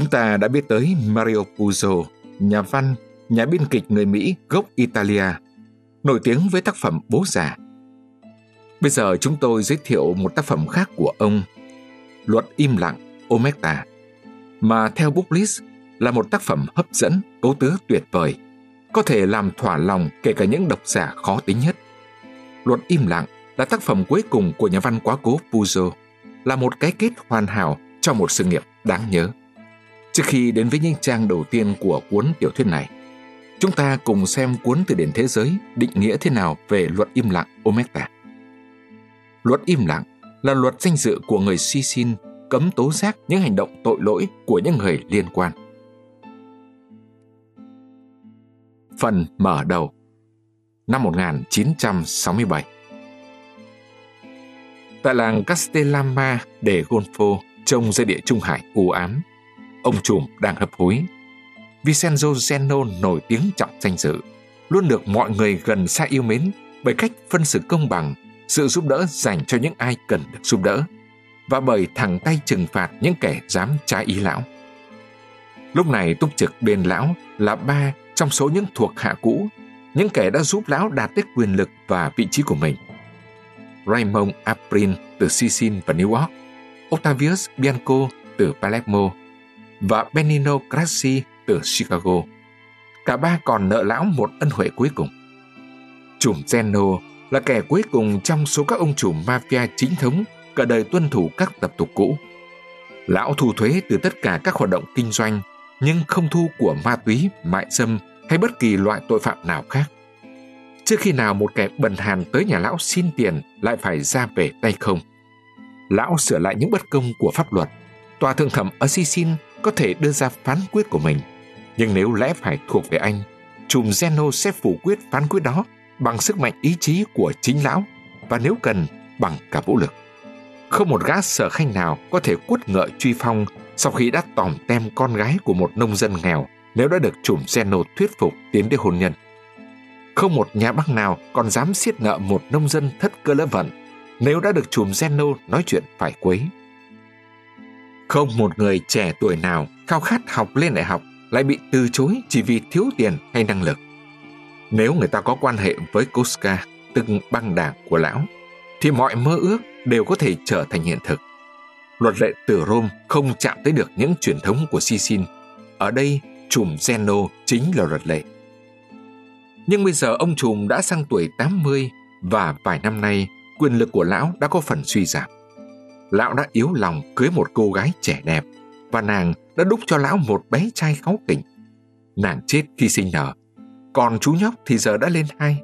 Chúng ta đã biết tới Mario Puzo, nhà văn, nhà biên kịch người Mỹ gốc Italia, nổi tiếng với tác phẩm Bố Già. Bây giờ chúng tôi giới thiệu một tác phẩm khác của ông, Luật im lặng Omerta, mà theo Booklist là một tác phẩm hấp dẫn, cấu tứ tuyệt vời, có thể làm thỏa lòng kể cả những độc giả khó tính nhất. Luật im lặng là tác phẩm cuối cùng của nhà văn quá cố Puzo, là một cái kết hoàn hảo cho một sự nghiệp đáng nhớ. Trước khi đến với những trang đầu tiên của cuốn tiểu thuyết này, chúng ta cùng xem cuốn từ điển thế giới định nghĩa thế nào về luật im lặng Omerta. Luật im lặng là luật danh dự của người Sicily, cấm tố giác những hành động tội lỗi của những người liên quan. Phần mở đầu. Năm 1967, tại làng Castellamma de Golfo, trông ra địa Trung Hải u ám, ông trùm đang hấp hối. Vincenzo Zeno nổi tiếng trọng danh dự, luôn được mọi người gần xa yêu mến bởi cách phân xử công bằng, sự giúp đỡ dành cho những ai cần được giúp đỡ, và bởi thẳng tay trừng phạt những kẻ dám trái ý lão. Lúc này túc trực bên lão là 3 trong số những thuộc hạ cũ, những kẻ đã giúp lão đạt tới quyền lực và vị trí của mình: Raymond Aprin từ Sicily và New York, Octavius Bianco từ Palermo và Benigno Grassi từ Chicago. Cả 3 còn nợ lão một ân huệ cuối cùng. Trùm Zeno là kẻ cuối cùng trong số các ông trùm mafia chính thống cả đời tuân thủ các tập tục cũ. Lão thu thuế từ tất cả các hoạt động kinh doanh, nhưng không thu của ma túy, mại dâm hay bất kỳ loại tội phạm nào khác. Trước khi nào một kẻ bần hàn tới nhà lão xin tiền lại phải ra về tay không. Lão sửa lại những bất công của pháp luật. Tòa thượng thẩm ở Sicily có thể đưa ra phán quyết của mình, nhưng nếu lẽ phải thuộc về anh, trùm Zeno sẽ phủ quyết phán quyết đó bằng sức mạnh ý chí của chính lão, và nếu cần bằng cả vũ lực. Không một gã sở khanh nào có thể quất ngợi truy phong sau khi đã tòm tem con gái của một nông dân nghèo nếu đã được trùm Zeno thuyết phục tiến đến hôn nhân. Không một nhà băng nào còn dám siết nợ một nông dân thất cơ lỡ vận nếu đã được trùm Zeno nói chuyện phải quấy. Không một người trẻ tuổi nào khao khát học lên đại học lại bị từ chối chỉ vì thiếu tiền hay năng lực. Nếu người ta có quan hệ với Koska, tức băng đảng của lão, thì mọi mơ ước đều có thể trở thành hiện thực. Luật lệ từ Rome không chạm tới được những truyền thống của Sicily. Ở đây, trùm Zeno chính là luật lệ. Nhưng bây giờ ông trùm đã sang tuổi 80 và vài năm nay quyền lực của lão đã có phần suy giảm. Lão đã yếu lòng cưới một cô gái trẻ đẹp, và nàng đã đúc cho lão một bé trai kháu khỉnh. Nàng chết khi sinh nở, còn chú nhóc thì giờ đã lên 2.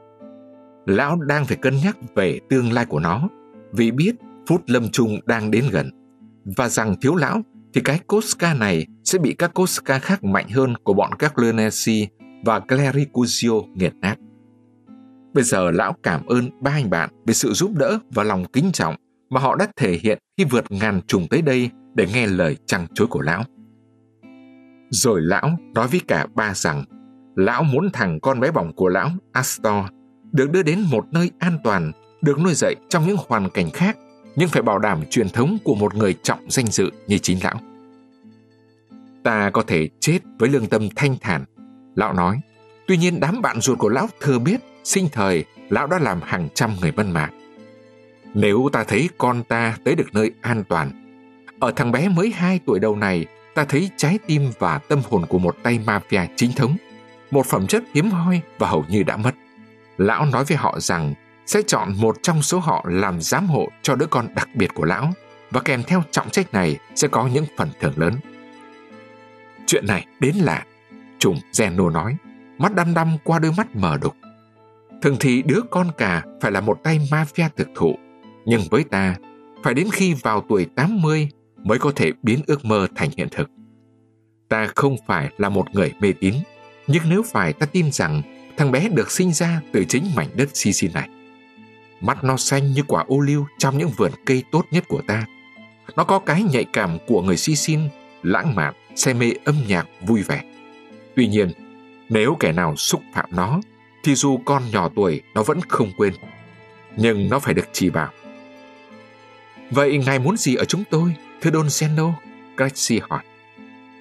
Lão đang phải cân nhắc về tương lai của nó, vì biết phút lâm chung đang đến gần, và rằng thiếu lão thì cái Koska này sẽ bị các Koska khác mạnh hơn của bọn các Caglianesi và Clericusio nghiền nát. Bây giờ lão cảm ơn 3 anh bạn về sự giúp đỡ và lòng kính trọng mà họ đã thể hiện khi vượt ngàn trùng tới đây để nghe lời trăng chối của lão. Rồi lão nói với cả 3 rằng lão muốn thằng con bé bỏng của lão, Astor, được đưa đến một nơi an toàn, được nuôi dạy trong những hoàn cảnh khác, nhưng phải bảo đảm truyền thống của một người trọng danh dự như chính lão. Ta có thể chết với lương tâm thanh thản, lão nói. Tuy nhiên đám bạn ruột của lão thừa biết sinh thời lão đã làm hàng trăm người mất mạng. Nếu ta thấy con ta tới được nơi an toàn, ở thằng bé mới 2 tuổi đầu này, ta thấy trái tim và tâm hồn của một tay mafia chính thống, một phẩm chất hiếm hoi và hầu như đã mất. Lão nói với họ rằng sẽ chọn một trong số họ làm giám hộ cho đứa con đặc biệt của lão, và kèm theo trọng trách này sẽ có những phần thưởng lớn. Chuyện này đến lạ, trùm Zeno nói, mắt đăm đăm qua đôi mắt mờ đục. Thường thì đứa con cả phải là một tay mafia thực thụ, nhưng với ta, phải đến khi vào tuổi 80 mới có thể biến ước mơ thành hiện thực. Ta không phải là một người mê tín, nhưng nếu phải, ta tin rằng thằng bé được sinh ra từ chính mảnh đất Sicily này. Mắt nó xanh như quả ô liu trong những vườn cây tốt nhất của ta. Nó có cái nhạy cảm của người Sicily, lãng mạn, say mê âm nhạc, vui vẻ. Tuy nhiên, nếu kẻ nào xúc phạm nó, thì dù con nhỏ tuổi nó vẫn không quên. Nhưng nó phải được chỉ bảo. Vậy ngài muốn gì ở chúng tôi, thưa Don Zeno? Grassi hỏi.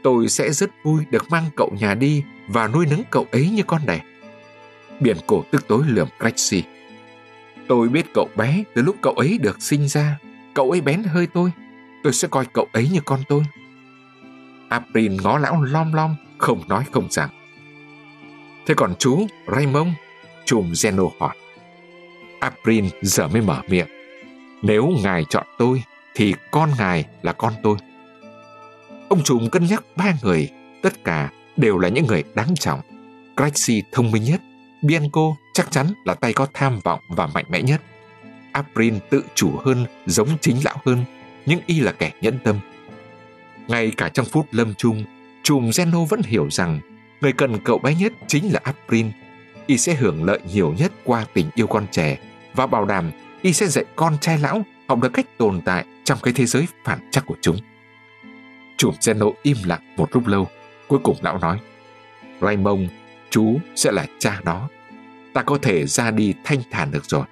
Tôi sẽ rất vui được mang cậu nhà đi và nuôi nấng cậu ấy như con đẻ. Biển cổ tức tối lườm Cressy. Tôi biết cậu bé từ lúc cậu ấy được sinh ra. Cậu ấy bén hơi tôi sẽ coi cậu ấy như con tôi. April ngó lão lom lom, không nói không rằng. Thế còn chú Raymond? Trùm Zeno hỏi. April giờ mới mở miệng. Nếu ngài chọn tôi thì con ngài là con tôi. Ông trùm cân nhắc 3 người, tất cả đều là những người đáng trọng. Cressy thông minh nhất, Bianco chắc chắn là tay có tham vọng và mạnh mẽ nhất. April tự chủ hơn, giống chính lão hơn, nhưng y là kẻ nhẫn tâm. Ngay cả trong phút lâm chung, trùm Zeno vẫn hiểu rằng người cần cậu bé nhất chính là April. Y sẽ hưởng lợi nhiều nhất qua tình yêu con trẻ và bảo đảm y sẽ dạy con trai lão học được cách tồn tại trong cái thế giới phản trắc của chúng. Trùm Zeno im lặng một lúc lâu, cuối cùng lão nói: Raymond, chú sẽ là cha nó. Ta có thể ra đi thanh thản được rồi.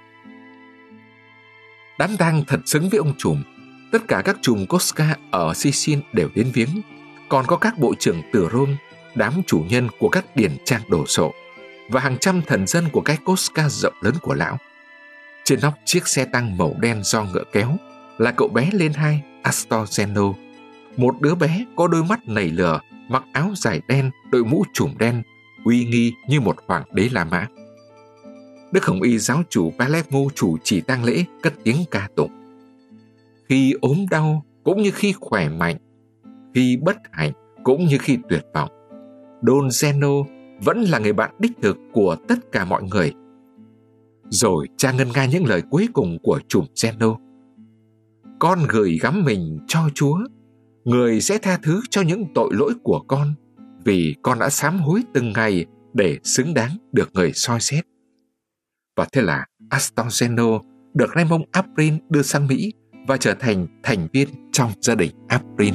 Đám tang thật xứng với ông trùm. Tất cả các trùm Koska ở Sicily đều đến viếng, còn có các bộ trưởng từ Rome, đám chủ nhân của các điển trang đồ sộ và hàng trăm thần dân của cái Koska rộng lớn của lão. Trên nóc chiếc xe tăng màu đen do ngựa kéo là cậu bé lên 2 Astor Zeno, một đứa bé có đôi mắt nảy lửa, mặc áo dài đen, đội mũ trùm đen, uy nghi như một hoàng đế La Mã. Đức Hồng Y giáo chủ Palermo chủ trì tang lễ cất tiếng ca tụng: Khi ốm đau cũng như khi khỏe mạnh, khi bất hạnh cũng như khi tuyệt vọng, Don Zeno vẫn là người bạn đích thực của tất cả mọi người. Rồi cha ngân nga những lời cuối cùng của trùm Zeno: Con gửi gắm mình cho Chúa, người sẽ tha thứ cho những tội lỗi của con, vì con đã sám hối từng ngày để xứng đáng được người soi xét. Và thế là Astor Zeno được Raymond April đưa sang Mỹ và trở thành thành viên trong gia đình April.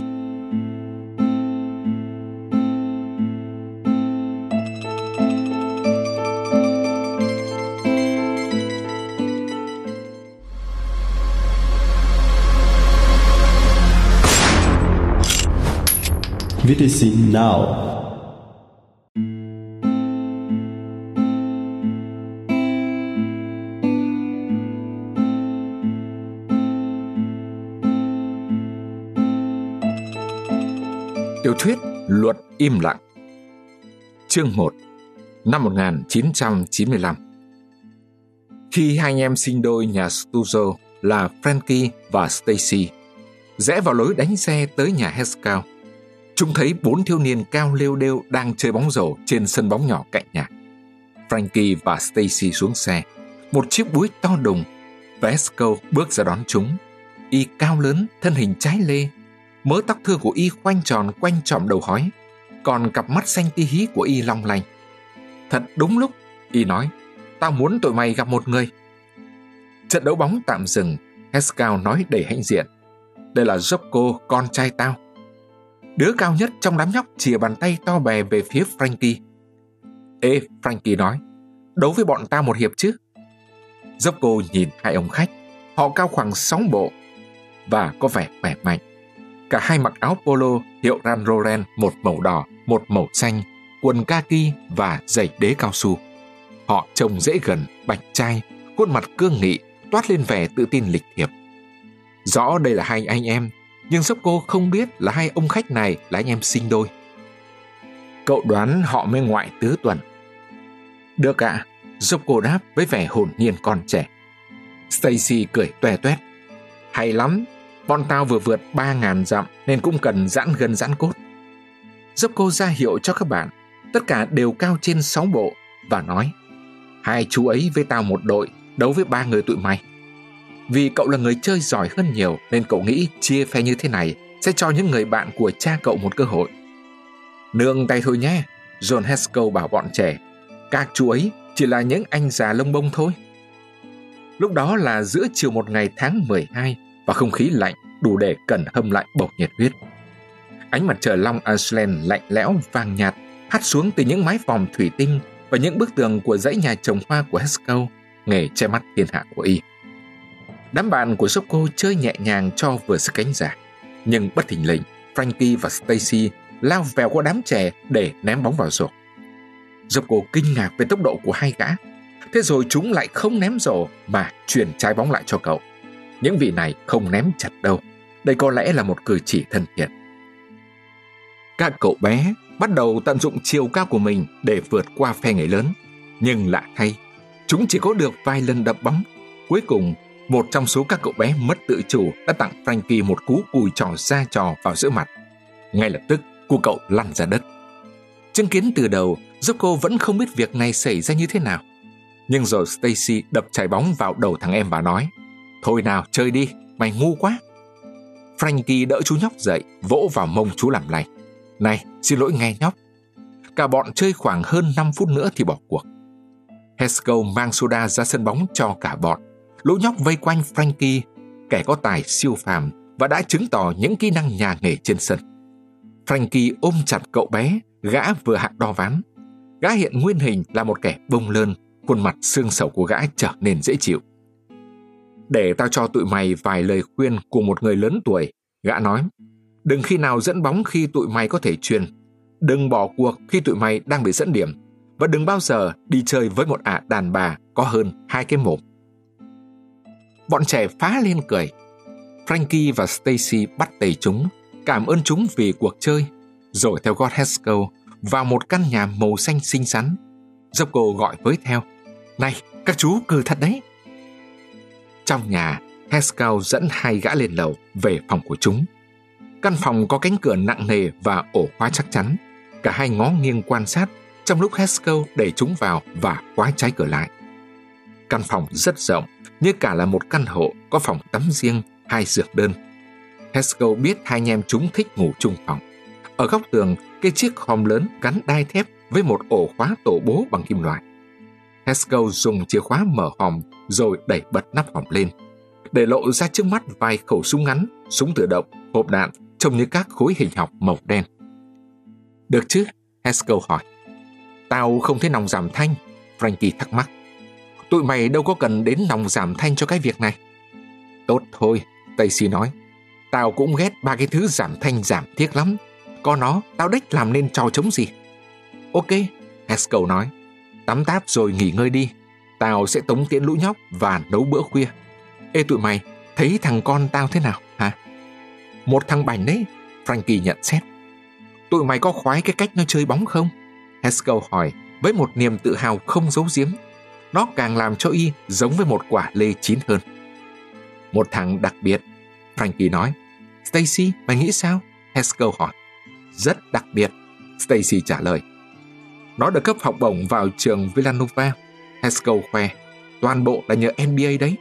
VTC Now. Tiểu thuyết Luật im lặng. Chương 1. Năm 1995. Khi hai anh em sinh đôi nhà Stuzzo là Frankie và Stacy rẽ vào lối đánh xe tới nhà Heskau, chúng thấy 4 thiếu niên cao lêu đêu đang chơi bóng rổ trên sân bóng nhỏ cạnh nhà. Frankie và Stacy xuống xe. Một chiếc búi to đùng. Heskau bước ra đón chúng. Y cao lớn, thân hình trái lê. Mớ tóc thưa của y khoanh tròn quanh trọm đầu hói, còn cặp mắt xanh tí hí của y long lanh. Thật đúng lúc, y nói: Tao muốn tụi mày gặp một người. Trận đấu bóng tạm dừng. Heskau nói đầy hãnh diện: Đây là Jocko, con trai tao. Đứa cao nhất trong đám nhóc chìa bàn tay to bè về phía Frankie. Ê, Frankie nói, đấu với bọn tao một hiệp chứ? Jocko nhìn hai ông khách. Họ cao khoảng 6 bộ và có vẻ khỏe mạnh. Cả hai mặc áo polo hiệu Ralph Lauren, một màu đỏ, một màu xanh, quần kaki và giày đế cao su. Họ trông dễ gần, bạch trai, khuôn mặt cương nghị, toát lên vẻ tự tin lịch thiệp. Rõ đây là hai anh em, nhưng Jocko không biết là hai ông khách này là anh em sinh đôi. Cậu đoán họ mới ngoại tứ tuần. Được ạ, Jocko đáp với vẻ hồn nhiên con trẻ. Stacy cười toe toét. Hay lắm, bọn tao vừa vượt 3.000 dặm nên cũng cần giãn gân giãn cốt. Jocko ra hiệu cho các bạn, tất cả đều cao trên 6 bộ, và nói: Hai chú ấy với tao một đội, đấu với 3 người tụi mày. Vì cậu là người chơi giỏi hơn nhiều nên cậu nghĩ chia phe như thế này sẽ cho những người bạn của cha cậu một cơ hội. Nương tay thôi nhé, John Haskell bảo bọn trẻ. Các chú ấy chỉ là những anh già lông bông thôi. Lúc đó là giữa chiều một ngày tháng 12 và không khí lạnh đủ để cần hâm lại bầu nhiệt huyết. Ánh mặt trời Long Island lạnh lẽo vàng nhạt hắt xuống từ những mái vòm thủy tinh và những bức tường của dãy nhà trồng hoa của Haskell, nghề che mắt thiên hạ của y. Đám bạn của Jocko chơi nhẹ nhàng cho vừa sức cánh giả, nhưng bất thình lình Frankie và Stacy lao vèo qua đám trẻ để ném bóng vào rổ. Jocko kinh ngạc về tốc độ của hai gã. Thế rồi chúng lại không ném rổ mà chuyển trái bóng lại cho cậu. Những vị này không ném chặt đâu. Đây có lẽ là một cử chỉ thân thiện. Các cậu bé bắt đầu tận dụng chiều cao của mình để vượt qua phe người lớn. Nhưng lạ thay, chúng chỉ có được vài lần đập bóng. Cuối cùng, một trong số các cậu bé mất tự chủ đã tặng Frankie một cú cùi trò ra trò vào giữa mặt. Ngay lập tức, cô cậu lăn ra đất. Chứng kiến từ đầu, Jocko vẫn không biết việc này xảy ra như thế nào. Nhưng rồi Stacy đập trái bóng vào đầu thằng em và nói: "Thôi nào, chơi đi, mày ngu quá." Frankie đỡ chú nhóc dậy, vỗ vào mông chú làm lành: "Này, xin lỗi nghe nhóc." Cả bọn chơi khoảng hơn 5 phút nữa thì bỏ cuộc. Haskell mang soda ra sân bóng cho cả bọn. Lũ nhóc vây quanh Frankie, kẻ có tài siêu phàm và đã chứng tỏ những kỹ năng nhà nghề trên sân. Frankie ôm chặt cậu bé, gã vừa hạ đo ván. Gã hiện nguyên hình là một kẻ bông lơn, khuôn mặt xương sầu của gã trở nên dễ chịu. "Để tao cho tụi mày vài lời khuyên của một người lớn tuổi," gã nói. "Đừng khi nào dẫn bóng khi tụi mày có thể chuyền. Đừng bỏ cuộc khi tụi mày đang bị dẫn điểm. Và đừng bao giờ đi chơi với một ả đàn bà có hơn 2 cái mồm." Bọn trẻ phá lên cười. Frankie và Stacy bắt tay chúng, cảm ơn chúng vì cuộc chơi, rồi theo gót Haskell vào một căn nhà màu xanh xinh xắn. Jocko gọi với theo: "Này, các chú cừ thật đấy." Trong nhà, Haskell dẫn hai gã lên lầu về phòng của chúng. Căn phòng có cánh cửa nặng nề và ổ khóa chắc chắn. Cả hai ngó nghiêng quan sát trong lúc Haskell đẩy chúng vào và khóa trái cửa lại. Căn phòng rất rộng, như cả là một căn hộ có phòng tắm riêng, 2 giường đơn. Haskell biết hai anh em chúng thích ngủ chung phòng. Ở góc tường, cái chiếc hòm lớn gắn đai thép với một ổ khóa tổ bố bằng kim loại. Haskell dùng chìa khóa mở hòm rồi đẩy bật nắp hòm lên, để lộ ra trước mắt vài khẩu súng ngắn, súng tự động, hộp đạn trông như các khối hình học màu đen. "Được chứ?" Haskell hỏi. "Tao không thấy nòng giảm thanh," Frankie thắc mắc. "Tụi mày đâu có cần đến nòng giảm thanh cho cái việc này." "Tốt thôi," Stacy nói. "Tao cũng ghét 3 cái thứ giảm thanh giảm tiếc lắm. Có nó, tao đếch làm nên trò trống gì." "Ok," Haskell nói. "Tắm táp rồi nghỉ ngơi đi. Tao sẽ tống tiễn lũ nhóc và nấu bữa khuya. Ê tụi mày, thấy thằng con tao thế nào hả?" "Một thằng bảnh đấy," Frankie nhận xét. "Tụi mày có khoái cái cách nó chơi bóng không?" Haskell hỏi với một niềm tự hào không giấu giếm. Nó càng làm cho y giống với một quả lê chín hơn. "Một thằng đặc biệt," Frankie nói. "Stacy, mày nghĩ sao?" Haskell hỏi. "Rất đặc biệt," Stacy trả lời. "Nó được cấp học bổng vào trường Villanova," Haskell khoe. "Toàn bộ là nhờ NBA đấy."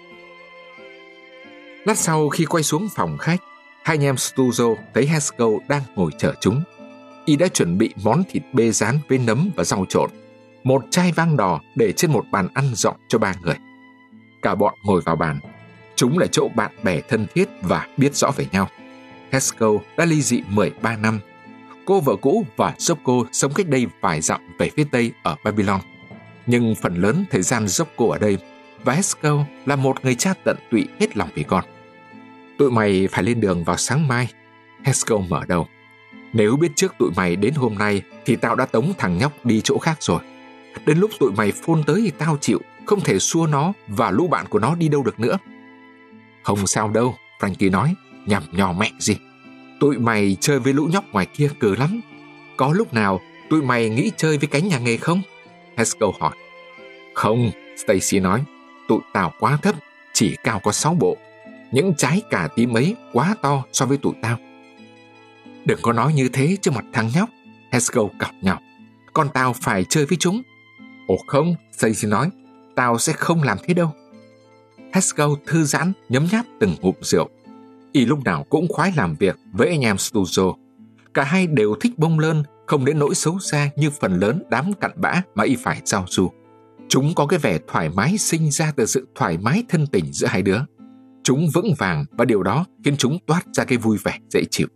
Lát sau khi quay xuống phòng khách, hai anh em Stuzo thấy Haskell đang ngồi chờ chúng. Y đã chuẩn bị món thịt bê rán với nấm và rau trộn, một chai vang đỏ để trên một bàn ăn rộng cho 3 người. Cả bọn ngồi vào bàn. Chúng là chỗ bạn bè thân thiết và biết rõ về nhau. Haskell đã ly dị 13 năm. Cô vợ cũ và Jocko sống cách đây vài dặm về phía tây ở Babylon. Nhưng phần lớn thời gian Jocko ở đây, và Haskell là một người cha tận tụy hết lòng vì con. "Tụi mày phải lên đường vào sáng mai," Haskell mở đầu. "Nếu biết trước tụi mày đến hôm nay thì tao đã tống thằng nhóc đi chỗ khác rồi. Đến lúc tụi mày phone tới thì tao chịu, không thể xua nó và lũ bạn của nó đi đâu được nữa." "Không sao đâu," Frankie nói, nhằm nhò mẹ gì. "Tụi mày chơi với lũ nhóc ngoài kia cừ lắm. Có lúc nào tụi mày nghĩ chơi với cánh nhà nghề không?" Haskell hỏi. "Không," Stacy nói. "Tụi tao quá thấp, chỉ cao có 6 bộ. Những trái cà tím ấy quá to so với tụi tao." "Đừng có nói như thế trước mặt thằng nhóc," Haskell cọc nhọc. "Con tao phải chơi với chúng." "Ồ không," Stacy nói. "Tao sẽ không làm thế đâu." Haskell thư giãn nhấm nháp từng ngụm rượu. Y lúc nào cũng khoái làm việc với anh em Stuzo. Cả hai đều thích bông lơn, không đến nỗi xấu xa như phần lớn đám cặn bã mà y phải giao du. Chúng có cái vẻ thoải mái sinh ra từ sự thoải mái thân tình giữa hai đứa. Chúng vững vàng và điều đó khiến chúng toát ra cái vui vẻ dễ chịu.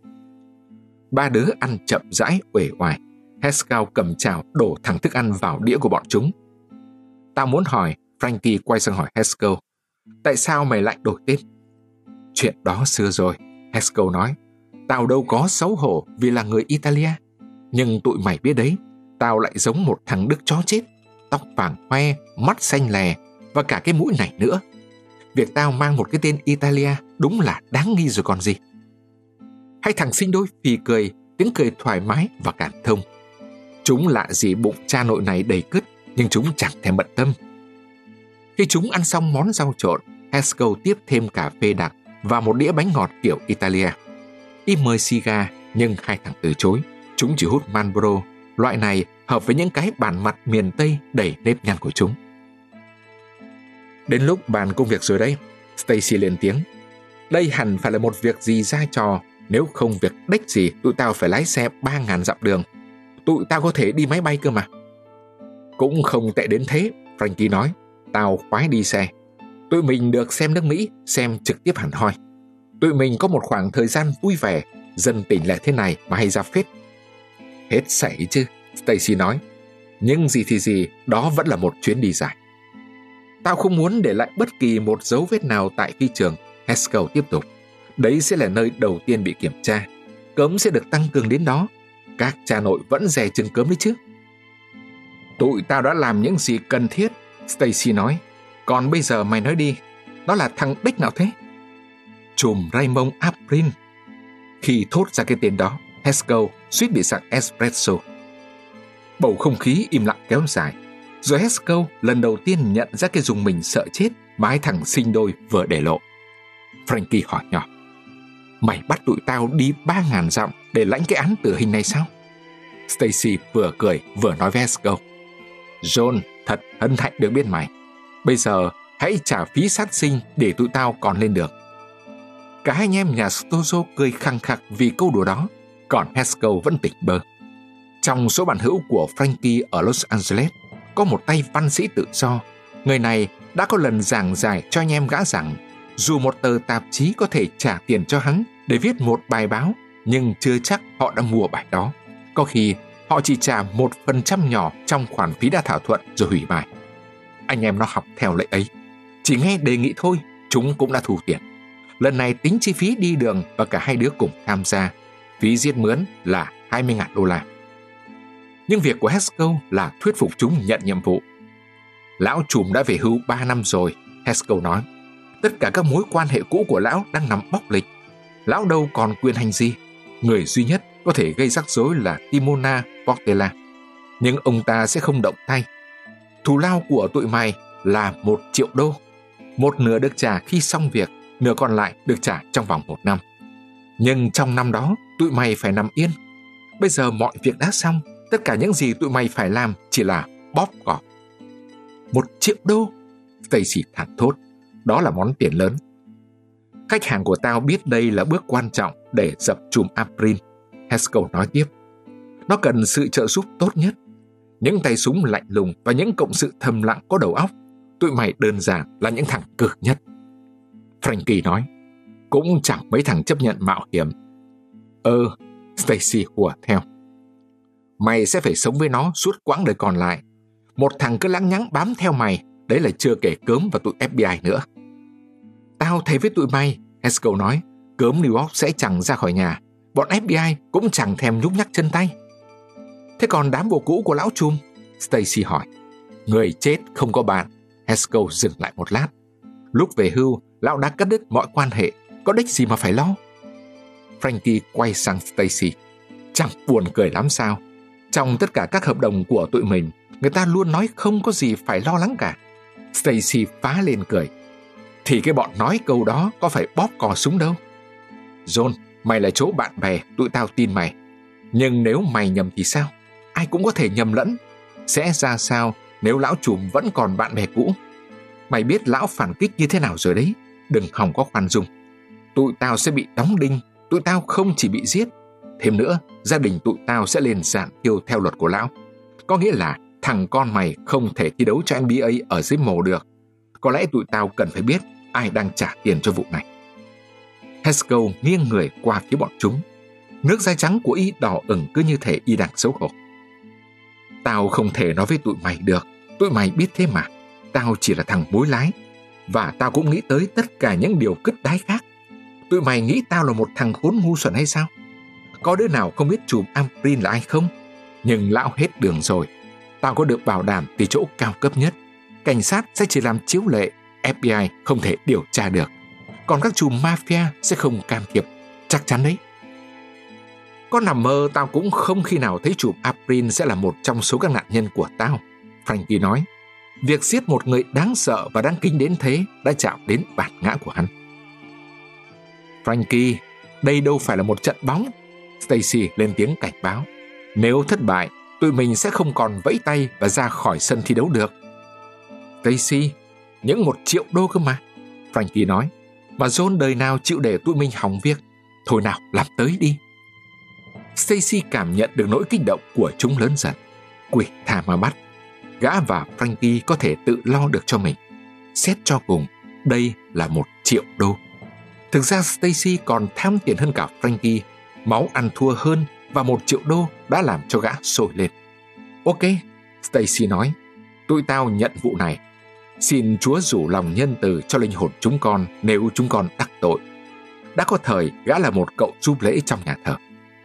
3 đứa ăn chậm rãi uể oải. Haskell cầm chảo đổ thẳng thức ăn vào đĩa của bọn chúng. "Tao muốn hỏi," Frankie quay sang hỏi Haskell, "tại sao mày lại đổi tên?" "Chuyện đó xưa rồi," Haskell nói. "Tao đâu có xấu hổ vì là người Italia. Nhưng tụi mày biết đấy, tao lại giống một thằng Đức chó chết, tóc vàng hoe, mắt xanh lè và cả cái mũi này nữa. Việc tao mang một cái tên Italia đúng là đáng nghi rồi còn gì. Hai thằng sinh đôi phì cười, tiếng cười thoải mái và cảm thông. Chúng lạ gì bụng cha nội này đầy cứt, nhưng chúng chẳng thèm bận tâm. Khi chúng ăn xong món rau trộn, Haskell tiếp thêm cà phê đặc và một đĩa bánh ngọt kiểu Italia. Y mời cigar, nhưng hai thằng từ chối. Chúng chỉ hút Marlboro, loại này hợp với những cái bản mặt miền Tây đầy nếp nhăn của chúng. Đến lúc bàn công việc rồi đấy, Stacy lên tiếng. Đây hẳn phải là một việc gì ra trò, nếu không việc đếch gì tụi tao phải lái xe 3.000 dặm đường. Tụi tao có thể đi máy bay cơ mà. Cũng không tệ đến thế, Frankie nói. Tao khoái đi xe. Tụi mình được xem nước Mỹ, xem trực tiếp hẳn hoi. Tụi mình có một khoảng thời gian vui vẻ, dân tỉnh lẻ thế này mà hay ra phết. Hết sảy chứ, Stacy nói. Nhưng gì thì gì, đó vẫn là một chuyến đi dài. Tao không muốn để lại bất kỳ một dấu vết nào tại phi trường, Haskell tiếp tục. Đấy sẽ là nơi đầu tiên bị kiểm tra. Cấm sẽ được tăng cường đến đó. Các cha nội vẫn dè chừng cấm đấy chứ. Tụi tao đã làm những gì cần thiết, Stacy nói. Còn bây giờ mày nói đi, nó là thằng đếch nào thế? Trùm Raymond Aprin. Khi thốt ra cái tên đó, Haskell suýt bị sặc espresso. Bầu không khí im lặng kéo dài. Rồi Haskell lần đầu tiên nhận ra cái dùng mình sợ chết mà hai thằng sinh đôi vừa để lộ. Frankie hỏi nhỏ. Mày bắt tụi tao đi 3.000 dặm để lãnh cái án tử hình này sao? Stacy vừa cười vừa nói với Haskell. John, thật hân hạnh được biết mày. Bây giờ hãy trả phí sát sinh để tụi tao còn lên được. Cả hai anh em nhà Stozo cười khăng khặc vì câu đùa đó, còn Haskell vẫn tỉnh bơ. Trong số bạn hữu của Frankie ở Los Angeles có một tay văn sĩ tự do. Người này đã có lần giảng giải cho anh em gã rằng dù một tờ tạp chí có thể trả tiền cho hắn để viết một bài báo, nhưng chưa chắc họ đã mua bài đó. Có khi họ chỉ trả 1% nhỏ trong khoản phí đã thỏa thuận rồi hủy bài. Anh em nó học theo lệ ấy. Chỉ nghe đề nghị thôi, chúng cũng đã thu tiền. Lần này tính chi phí đi đường và cả hai đứa cùng tham gia. Phí giết mướn là $20,000. Nhưng việc của Haskell là thuyết phục chúng nhận nhiệm vụ. Lão trùm đã về hưu 3 năm rồi, Haskell nói. Tất cả các mối quan hệ cũ của lão đang nằm bóc lịch. Lão đâu còn quyền hành gì. Người duy nhất có thể gây rắc rối là Timona Portela. Nhưng ông ta sẽ không động tay. Thù lao của tụi mày là $1 triệu. Một nửa được trả khi xong việc, nửa còn lại được trả trong vòng 1 năm. Nhưng trong năm đó, tụi mày phải nằm yên. Bây giờ mọi việc đã xong, tất cả những gì tụi mày phải làm chỉ là bóp cỏ. $1 triệu. Stacy thản thốt. Đó là món tiền lớn. Khách hàng của tao biết đây là bước quan trọng để dập trùm Aprin, Haskell nói tiếp. Nó cần sự trợ giúp tốt nhất. Những tay súng lạnh lùng và những cộng sự thầm lặng có đầu óc. Tụi mày đơn giản là những thằng cực nhất. Frankie nói. Cũng chẳng mấy thằng chấp nhận mạo hiểm. Stacy hùa theo. Mày sẽ phải sống với nó suốt quãng đời còn lại. Một thằng cứ lăng nhăng bám theo mày, đấy là chưa kể cớm và tụi FBI nữa. Tao thấy với tụi mày, Haskell nói, cớm New York sẽ chẳng ra khỏi nhà. Bọn FBI cũng chẳng thèm nhúc nhắc chân tay. Thế còn đám bộ cũ của lão trùm? Stacy hỏi. Người chết không có bạn. Haskell dừng lại một lát. Lúc về hưu, lão đã cắt đứt mọi quan hệ, có đích gì mà phải lo. Frankie quay sang Stacy. Chẳng buồn cười lắm sao? Trong tất cả các hợp đồng của tụi mình, người ta luôn nói không có gì phải lo lắng cả. Stacy phá lên cười. Thì cái bọn nói câu đó có phải bóp cò súng đâu. John, mày là chỗ bạn bè, tụi tao tin mày. Nhưng nếu mày nhầm thì sao? Ai cũng có thể nhầm lẫn. Sẽ ra sao nếu lão trùm vẫn còn bạn bè cũ? Mày biết lão phản kích như thế nào rồi đấy. Đừng hòng có khoan dung. Tụi tao sẽ bị đóng đinh. Tụi tao không chỉ bị giết. Thêm nữa, gia đình tụi tao sẽ lên giàn thiêu theo luật của lão. Có nghĩa là thằng con mày không thể thi đấu cho NBA ở dưới mồ được. Có lẽ tụi tao cần phải biết ai đang trả tiền cho vụ này. Haskell nghiêng người qua phía bọn chúng. Nước da trắng của y đỏ ửng cứ như thể y đang xấu hổ. Tao không thể nói với tụi mày được. Tụi mày biết thế mà. Tao chỉ là thằng mối lái. Và tao cũng nghĩ tới tất cả những điều cứt đái khác. Tụi mày nghĩ tao là một thằng khốn ngu xuẩn hay sao? Có đứa nào không biết chùm Amprin là ai không? Nhưng lão hết đường rồi. Tao có được bảo đảm từ chỗ cao cấp nhất. Cảnh sát sẽ chỉ làm chiếu lệ, FBI không thể điều tra được. Còn các chùm mafia sẽ không can thiệp. Chắc chắn đấy. Có nằm mơ tao cũng không khi nào thấy chùm Amprin sẽ là một trong số các nạn nhân của tao, Frankie nói. Việc giết một người đáng sợ và đáng kính đến thế đã chạm đến bản ngã của hắn. Frankie, đây đâu phải là một trận bóng, Stacy lên tiếng cảnh báo. Nếu thất bại, tụi mình sẽ không còn vẫy tay và ra khỏi sân thi đấu được. Stacy, những 1 triệu đô cơ mà, Frankie nói. Mà John đời nào chịu để tụi mình hỏng việc. Thôi nào, làm tới đi. Stacy cảm nhận được nỗi kích động của chúng lớn dần. Quỷ thà mà bắt. Gã và Frankie có thể tự lo được cho mình. Xét cho cùng, đây là 1 triệu đô. Thực ra Stacy còn tham tiền hơn cả Frankie. Máu ăn thua hơn và 1 triệu đô đã làm cho gã sôi lên. Ok, Stacy nói, tụi tao nhận vụ này. Xin Chúa rủ lòng nhân từ cho linh hồn chúng con nếu chúng con đắc tội. Đã có thời gã là một cậu giúp lễ trong nhà thờ.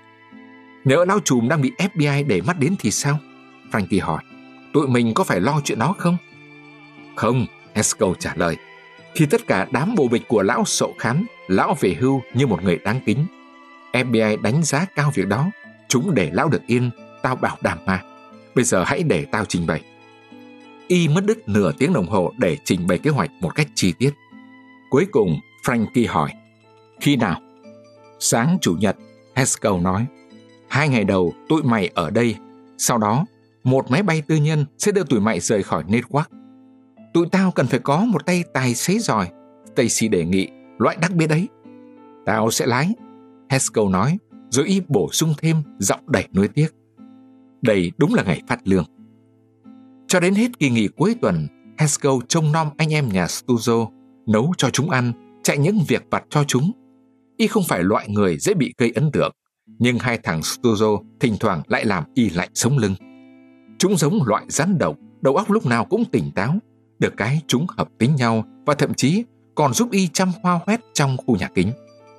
Nếu lão trùm đang bị FBI để mắt đến thì sao? Frankie hỏi. Tụi mình có phải lo chuyện đó không? Không, Haskell trả lời. Khi tất cả đám bộ bịch của lão Sộ Khán, lão về hưu như một người đáng kính. FBI đánh giá cao việc đó. Chúng để lão được yên, tao bảo đảm mà. Bây giờ hãy để tao trình bày. Y mất đứt nửa tiếng đồng hồ để trình bày kế hoạch một cách chi tiết. Cuối cùng, Frankie hỏi. Khi nào? Sáng Chủ nhật, Haskell nói. 2 ngày đầu tụi mày ở đây. Sau đó, một máy bay tư nhân sẽ đưa tụi mày rời khỏi Network. Tụi tao cần phải có một tay tài xế giỏi, Stacy đề nghị, loại đặc biệt đấy. Tao sẽ lái, Haskell nói, rồi y bổ sung thêm giọng đầy nuối tiếc. Đây đúng là ngày phát lương. Cho đến hết kỳ nghỉ cuối tuần, Haskell trông nom anh em nhà Stuzo, nấu cho chúng ăn, chạy những việc vặt cho chúng. Y không phải loại người dễ bị gây ấn tượng, nhưng 2 thằng Stuzo thỉnh thoảng lại làm y lạnh sống lưng. Chúng giống loại rắn độc, đầu óc lúc nào cũng tỉnh táo, được cái chúng hợp tính nhau và thậm chí còn giúp y chăm hoa hoét trong khu nhà kính.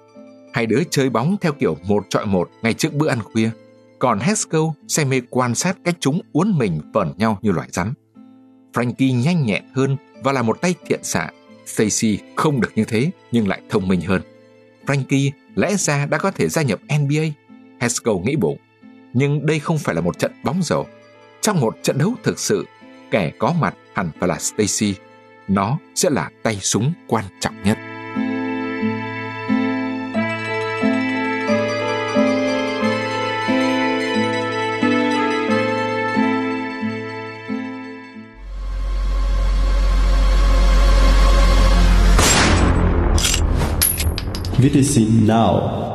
2 đứa chơi bóng theo kiểu 1 chọi 1 ngay trước bữa ăn khuya, còn Haskell say mê quan sát cách chúng uốn mình vờn nhau như loài rắn. Frankie nhanh nhẹn hơn và là một tay thiện xạ. Stacy không được như thế nhưng lại thông minh hơn. Frankie lẽ ra đã có thể gia nhập NBA, Haskell nghĩ bụng. Nhưng đây không phải là một trận bóng rổ. Trong một trận đấu thực sự, kẻ có mặt hẳn phải là Stacy. Nó sẽ là tay súng quan trọng nhất. VTC Now.